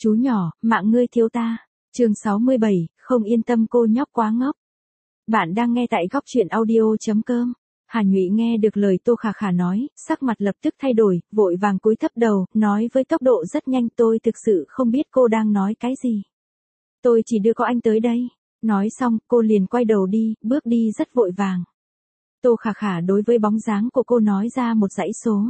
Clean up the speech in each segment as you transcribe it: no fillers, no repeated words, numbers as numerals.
Chú nhỏ, mạng ngươi thiếu ta. Chương 67, không yên tâm cô nhóc quá ngốc. Bạn đang nghe tại góc truyện audio.com. Hà Nhụy nghe được lời Tô Khả Khả nói, sắc mặt lập tức thay đổi, vội vàng cúi thấp đầu, nói với tốc độ rất nhanh, tôi thực sự không biết cô đang nói cái gì. Tôi chỉ đưa có anh tới đây. Nói xong, cô liền quay đầu đi, bước đi rất vội vàng. Tô Khả Khả đối với bóng dáng của cô nói ra một dãy số.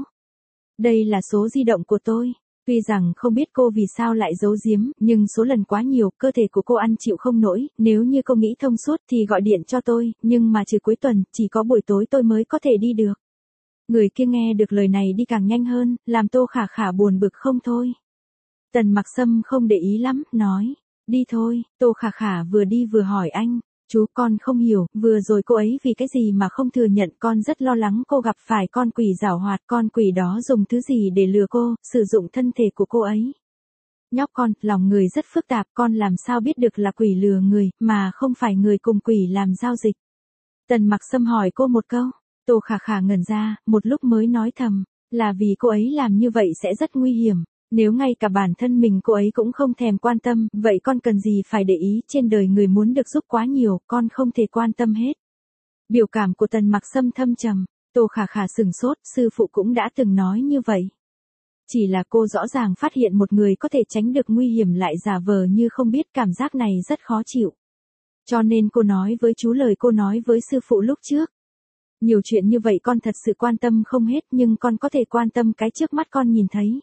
Đây là số di động của tôi. Tuy rằng không biết cô vì sao lại giấu giếm, nhưng số lần quá nhiều, cơ thể của cô ăn chịu không nổi, nếu như cô nghĩ thông suốt thì gọi điện cho tôi, nhưng mà trừ cuối tuần, chỉ có buổi tối tôi mới có thể đi được. Người kia nghe được lời này đi càng nhanh hơn, làm Tô Khả Khả buồn bực không thôi. Tần Mặc Sâm không để ý lắm, nói, đi thôi. Tô Khả Khả vừa đi vừa hỏi anh, chú con không hiểu, vừa rồi cô ấy vì cái gì mà không thừa nhận, con rất lo lắng cô gặp phải con quỷ giảo hoạt, con quỷ đó dùng thứ gì để lừa cô, sử dụng thân thể của cô ấy. Nhóc con, lòng người rất phức tạp, con làm sao biết được là quỷ lừa người, mà không phải người cùng quỷ làm giao dịch. Tần Mặc Sâm hỏi cô một câu, Tô Khả Khả ngẩn ra, một lúc mới nói thầm, là vì cô ấy làm như vậy sẽ rất nguy hiểm. Nếu ngay cả bản thân mình cô ấy cũng không thèm quan tâm, vậy con cần gì phải để ý, trên đời người muốn được giúp quá nhiều, con không thể quan tâm hết. Biểu cảm của Tần Mặc Sâm thâm trầm, Tô Khả Khả sừng sốt, sư phụ cũng đã từng nói như vậy. Chỉ là cô rõ ràng phát hiện một người có thể tránh được nguy hiểm lại giả vờ như không biết, cảm giác này rất khó chịu. Cho nên cô nói với chú lời cô nói với sư phụ lúc trước. Nhiều chuyện như vậy con thật sự quan tâm không hết, nhưng con có thể quan tâm cái trước mắt con nhìn thấy.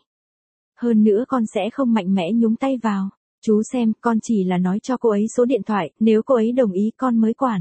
Hơn nữa con sẽ không mạnh mẽ nhúng tay vào. Chú xem, con chỉ là nói cho cô ấy số điện thoại, nếu cô ấy đồng ý con mới quản.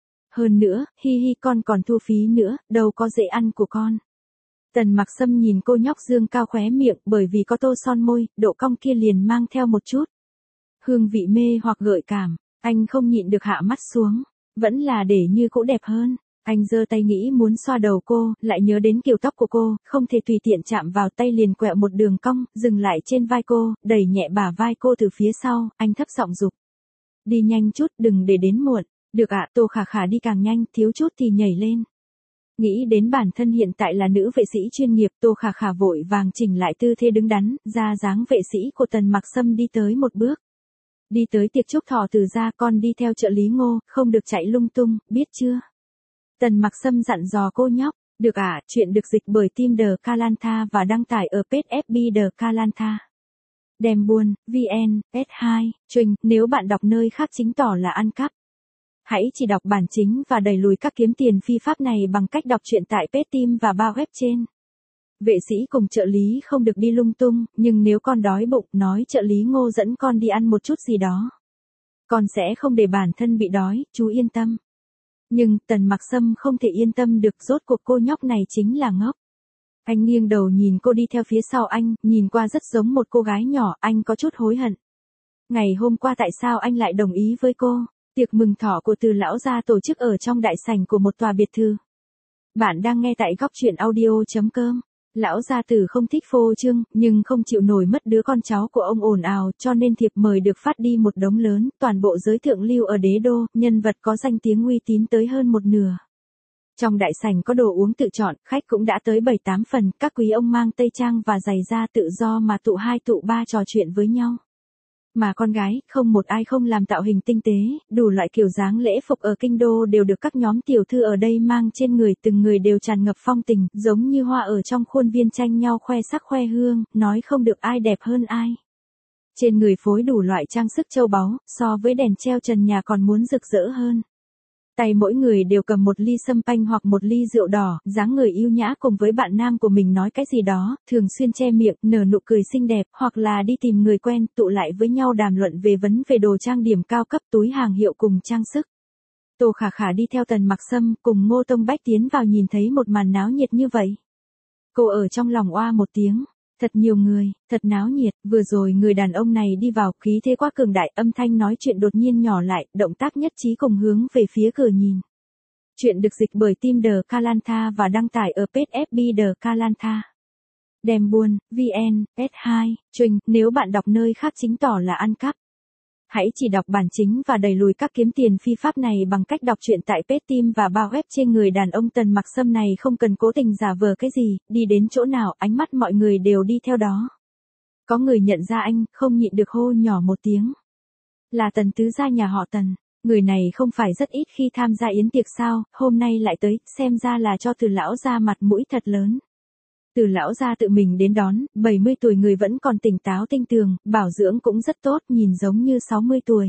Hơn nữa, hi hi, con còn thu phí nữa, đâu có dễ ăn của con. Tần Mặc Sâm nhìn cô nhóc dương cao khóe miệng, bởi vì có tô son môi, độ cong kia liền mang theo một chút hương vị mê hoặc gợi cảm. Anh không nhịn được hạ mắt xuống, vẫn là để như cũ đẹp hơn. Anh giơ tay nghĩ muốn xoa đầu cô, lại nhớ đến kiểu tóc của cô, không thể tùy tiện chạm vào, tay liền quẹo một đường cong, dừng lại trên vai cô, đẩy nhẹ bả vai cô từ phía sau, anh thấp giọng giục. Đi nhanh chút, đừng để đến muộn. Được ạ. Tô Khả Khả đi càng nhanh, thiếu chút thì nhảy lên. Nghĩ đến bản thân hiện tại là nữ vệ sĩ chuyên nghiệp, Tô Khả Khả vội vàng chỉnh lại tư thế đứng đắn, ra dáng vệ sĩ của Tần Mặc Sâm đi tới một bước. Đi tới tiệc chúc thọ từ gia, con đi theo trợ lý Ngô, không được chạy lung tung, biết chưa? Tần Mặc Sâm dặn dò cô nhóc. Được ạ. Chuyện được dịch bởi Team The Kalantha và đăng tải ở page FB The Kalantha. Đem buôn, VN, S2, Trinh, nếu bạn đọc nơi khác chính tỏ là ăn cắp. Hãy chỉ đọc bản chính và đẩy lùi các kiếm tiền phi pháp này bằng cách đọc truyện tại page Team và bao web trên. Vệ sĩ cùng trợ lý không được đi lung tung, nhưng nếu con đói bụng, nói trợ lý Ngô dẫn con đi ăn một chút gì đó. Con sẽ không để bản thân bị đói, chú yên tâm. Nhưng, Tần Mặc Sâm không thể yên tâm được, rốt cuộc cô nhóc này chính là ngốc. Anh nghiêng đầu nhìn cô đi theo phía sau anh, nhìn qua rất giống một cô gái nhỏ, anh có chút hối hận. Ngày hôm qua tại sao anh lại đồng ý với cô? Tiệc mừng thọ của Từ lão gia tổ chức ở trong đại sảnh của một tòa biệt thự. Bạn đang nghe tại góc truyện audio.com. Lão gia tử không thích phô trương, nhưng không chịu nổi mất đứa con cháu của ông ồn ào, cho nên thiệp mời được phát đi một đống lớn, toàn bộ giới thượng lưu ở đế đô, nhân vật có danh tiếng uy tín tới hơn một nửa. Trong đại sảnh có đồ uống tự chọn, khách cũng đã tới 7-8 phần, các quý ông mang tây trang và giày da tự do mà tụ 2 tụ 3 trò chuyện với nhau. Mà con gái, không một ai không làm tạo hình tinh tế, đủ loại kiểu dáng lễ phục ở kinh đô đều được các nhóm tiểu thư ở đây mang trên người, từng người đều tràn ngập phong tình, giống như hoa ở trong khuôn viên tranh nhau khoe sắc khoe hương, nói không được ai đẹp hơn ai. Trên người phối đủ loại trang sức châu báu, so với đèn treo trần nhà còn muốn rực rỡ hơn. Tay mỗi người đều cầm một ly sâm panh hoặc một ly rượu đỏ, dáng người yêu nhã cùng với bạn nam của mình nói cái gì đó, thường xuyên che miệng, nở nụ cười xinh đẹp, hoặc là đi tìm người quen, tụ lại với nhau đàm luận về đồ trang điểm cao cấp, túi hàng hiệu cùng trang sức. Tô Khả Khả đi theo Tần Mặc Sâm cùng Ngô Tông Bách tiến vào, nhìn thấy một màn náo nhiệt như vậy. Cô ở trong lòng oa một tiếng. Thật nhiều người, thật náo nhiệt, vừa rồi người đàn ông này đi vào, khí thế quá cường đại, âm thanh nói chuyện đột nhiên nhỏ lại, động tác nhất trí cùng hướng về phía cửa nhìn. Chuyện được dịch bởi Team The Kalantha và đăng tải ở page FB The Kalantha. Đem buôn, VN, S2, Trinh, nếu bạn đọc nơi khác chính tỏ là ăn cắp. Hãy chỉ đọc bản chính và đẩy lùi các kiếm tiền phi pháp này bằng cách đọc truyện tại page Team và bao web trên. Người đàn ông Tần Mặc Sâm này không cần cố tình giả vờ cái gì, đi đến chỗ nào, ánh mắt mọi người đều đi theo đó. Có người nhận ra anh, không nhịn được hô nhỏ một tiếng. Là Tần tứ gia nhà họ Tần, người này không phải rất ít khi tham gia yến tiệc sao, hôm nay lại tới, xem ra là cho Từ lão gia mặt mũi thật lớn. Từ lão gia tự mình đến đón, 70 tuổi người vẫn còn tỉnh táo tinh tường, bảo dưỡng cũng rất tốt, nhìn giống như 60 tuổi.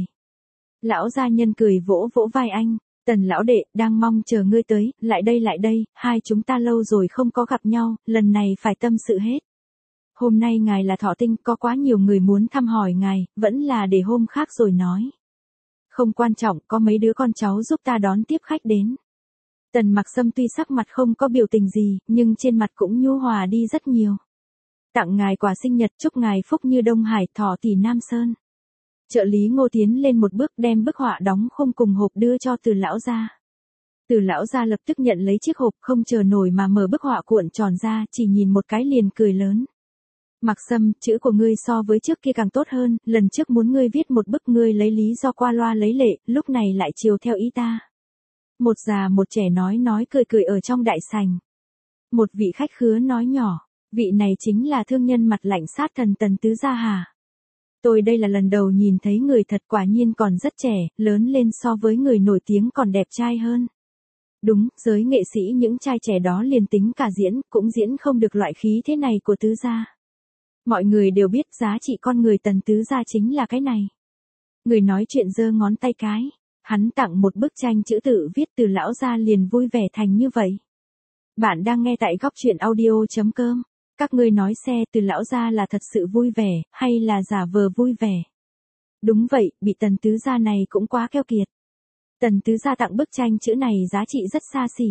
Lão gia nhân cười vỗ vỗ vai anh, Tần lão đệ, đang mong chờ ngươi tới, lại đây, hai chúng ta lâu rồi không có gặp nhau, lần này phải tâm sự hết. Hôm nay ngài là thọ tinh, có quá nhiều người muốn thăm hỏi ngài, vẫn là để hôm khác rồi nói. Không quan trọng, có mấy đứa con cháu giúp ta đón tiếp khách đến. Tần Mặc Sâm tuy sắc mặt không có biểu tình gì, nhưng trên mặt cũng nhu hòa đi rất nhiều. Tặng ngài quà sinh nhật, chúc ngài phúc như Đông Hải, thọ tỷ Nam Sơn. Trợ lý Ngô tiến lên một bước đem bức họa đóng khung cùng hộp đưa cho Từ lão gia. Từ lão gia lập tức nhận lấy chiếc hộp, không chờ nổi mà mở bức họa cuộn tròn ra, chỉ nhìn một cái liền cười lớn. Mặc Sâm, chữ của ngươi so với trước kia càng tốt hơn, lần trước muốn ngươi viết một bức ngươi lấy lý do qua loa lấy lệ, lúc này lại chiều theo ý ta. Một già một trẻ nói cười ở trong đại sảnh. Một vị khách khứa nói nhỏ, vị này chính là thương nhân mặt lạnh sát thần Tần tứ gia hả? Tôi đây là lần đầu nhìn thấy người thật, quả nhiên còn rất trẻ, lớn lên so với người nổi tiếng còn đẹp trai hơn. Đúng, giới nghệ sĩ những trai trẻ đó liền tính cả diễn, cũng diễn không được loại khí thế này của tứ gia. Mọi người đều biết giá trị con người Tần tứ gia chính là cái này. Người nói chuyện giơ ngón tay cái, hắn tặng một bức tranh chữ tự viết Từ lão gia liền vui vẻ thành như vậy. Bạn đang nghe tại góc truyện audio.com. Các ngươi nói xe Từ lão gia là thật sự vui vẻ, hay là giả vờ vui vẻ? Đúng vậy, bị Tần tứ gia này cũng quá keo kiệt. Tần tứ gia tặng bức tranh chữ này giá trị rất xa xỉ.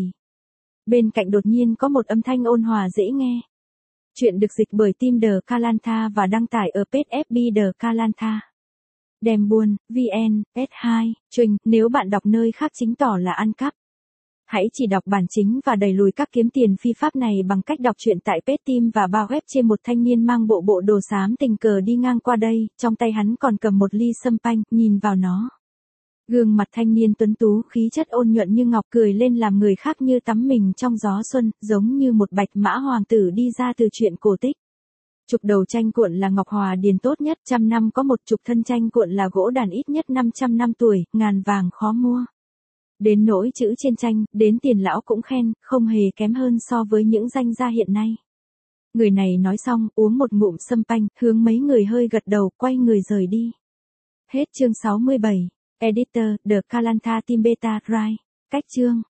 Bên cạnh đột nhiên có một âm thanh ôn hòa dễ nghe. Chuyện được dịch bởi Team The Kalantha và đăng tải ở page FB The Kalantha. Đem buôn, VN, S2, Trinh, nếu bạn đọc nơi khác chính tỏ là ăn cắp. Hãy chỉ đọc bản chính và đẩy lùi các kiếm tiền phi pháp này bằng cách đọc truyện tại page Team và bao web. Trên một thanh niên mang bộ đồ xám tình cờ đi ngang qua đây, trong tay hắn còn cầm một ly sâm panh, nhìn vào nó. Gương mặt thanh niên tuấn tú, khí chất ôn nhuận như ngọc, cười lên làm người khác như tắm mình trong gió xuân, giống như một bạch mã hoàng tử đi ra từ truyện cổ tích. Trục đầu tranh cuộn là ngọc hòa điền tốt nhất, 100 năm có một trục thân tranh cuộn là gỗ đàn ít nhất 500 năm tuổi, ngàn vàng khó mua. Đến nỗi chữ trên tranh, đến tiền lão cũng khen, không hề kém hơn so với những danh gia hiện nay. Người này nói xong, uống một ngụm sâm panh, hướng mấy người hơi gật đầu, quay người rời đi. Hết chương 67. Editor, The Kalantha Team Beta Drive. Cách chương.